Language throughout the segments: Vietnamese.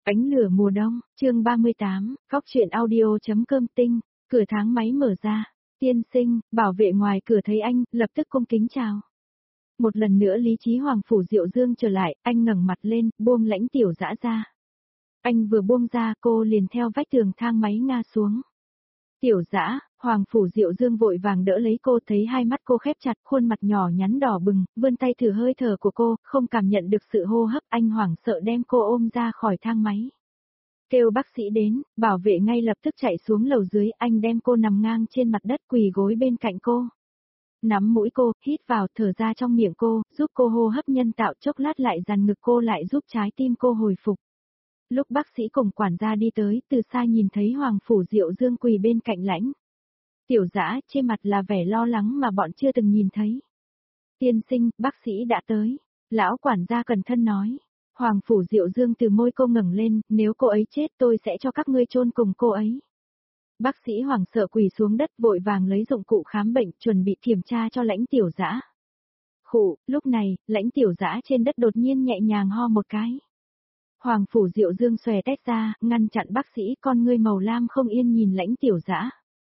Ánh lửa mùa đông, chương 38, góc truyện audio.com tinh, cửa thang máy mở ra. Tiên sinh, bảo vệ ngoài cửa thấy anh, lập tức cung kính chào. Một lần nữa lý trí Hoàng Phủ Diệu Dương trở lại, anh ngẩng mặt lên, buông Lãnh Tiểu Dã ra. Anh vừa buông ra, cô liền theo vách tường thang máy ngã xuống. Tiểu Dã, Hoàng Phủ Diệu Dương vội vàng đỡ lấy cô, thấy hai mắt cô khép chặt, khuôn mặt nhỏ nhắn đỏ bừng, vươn tay thử hơi thở của cô, không cảm nhận được sự hô hấp, anh hoảng sợ đem cô ôm ra khỏi thang máy. Kêu bác sĩ đến, bảo vệ ngay lập tức chạy xuống lầu dưới, anh đem cô nằm ngang trên mặt đất, quỳ gối bên cạnh cô. Nắm mũi cô, hít vào, thở ra trong miệng cô, giúp cô hô hấp nhân tạo, chốc lát lại dằn ngực cô lại, giúp trái tim cô hồi phục. Lúc bác sĩ cùng quản gia đi tới, từ xa nhìn thấy Hoàng Phủ Diệu Dương quỳ bên cạnh Lãnh Tiểu Dã, trên mặt là vẻ lo lắng mà bọn chưa từng nhìn thấy. Tiên sinh, bác sĩ đã tới. Lão quản gia cẩn thận nói. Hoàng Phủ Diệu Dương từ môi cô ngẩng lên, nếu cô ấy chết tôi sẽ cho các ngươi chôn cùng cô ấy. Bác sĩ hoảng sợ quỳ xuống đất, vội vàng lấy dụng cụ khám bệnh, chuẩn bị kiểm tra cho Lãnh Tiểu Dã. Khụ, lúc này, Lãnh Tiểu Dã trên đất đột nhiên nhẹ nhàng ho một cái. Hoàng Phủ Diệu Dương xòe tét ra, ngăn chặn bác sĩ, con ngươi màu lam không yên nhìn Lãnh Tiểu Dã.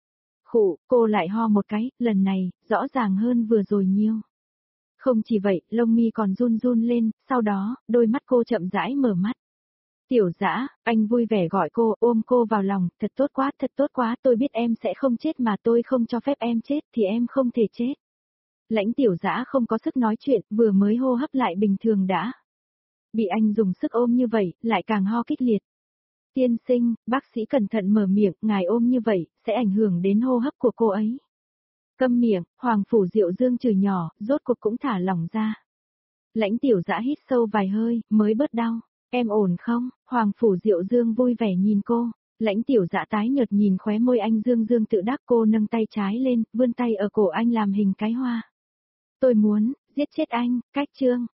Khụ, cô lại ho một cái, lần này, rõ ràng hơn vừa rồi nhiều. Không chỉ vậy, lông mi còn run run lên, sau đó, đôi mắt cô chậm rãi mở mắt. Tiểu Dã, anh vui vẻ gọi cô, ôm cô vào lòng, thật tốt quá, tôi biết em sẽ không chết mà tôi không cho phép em chết thì em không thể chết. Lãnh Tiểu Dã không có sức nói chuyện, vừa mới hô hấp lại bình thường đã. Bị anh dùng sức ôm như vậy, lại càng ho kịch liệt. Tiên sinh, bác sĩ cẩn thận mở miệng, ngài ôm như vậy, sẽ ảnh hưởng đến hô hấp của cô ấy. Câm miệng, Hoàng Phủ Diệu Dương chửi nhỏ, rốt cuộc cũng thả lỏng ra. Lãnh Tiểu Dã hít sâu vài hơi, mới bớt đau. Em ổn không? Hoàng Phủ Diệu Dương vui vẻ nhìn cô. Lãnh Tiểu Dã tái nhợt nhìn khóe môi anh Dương Dương tự đắc, cô nâng tay trái lên, vươn tay ở cổ anh làm hình cái hoa. Tôi muốn, giết chết anh, cách chương.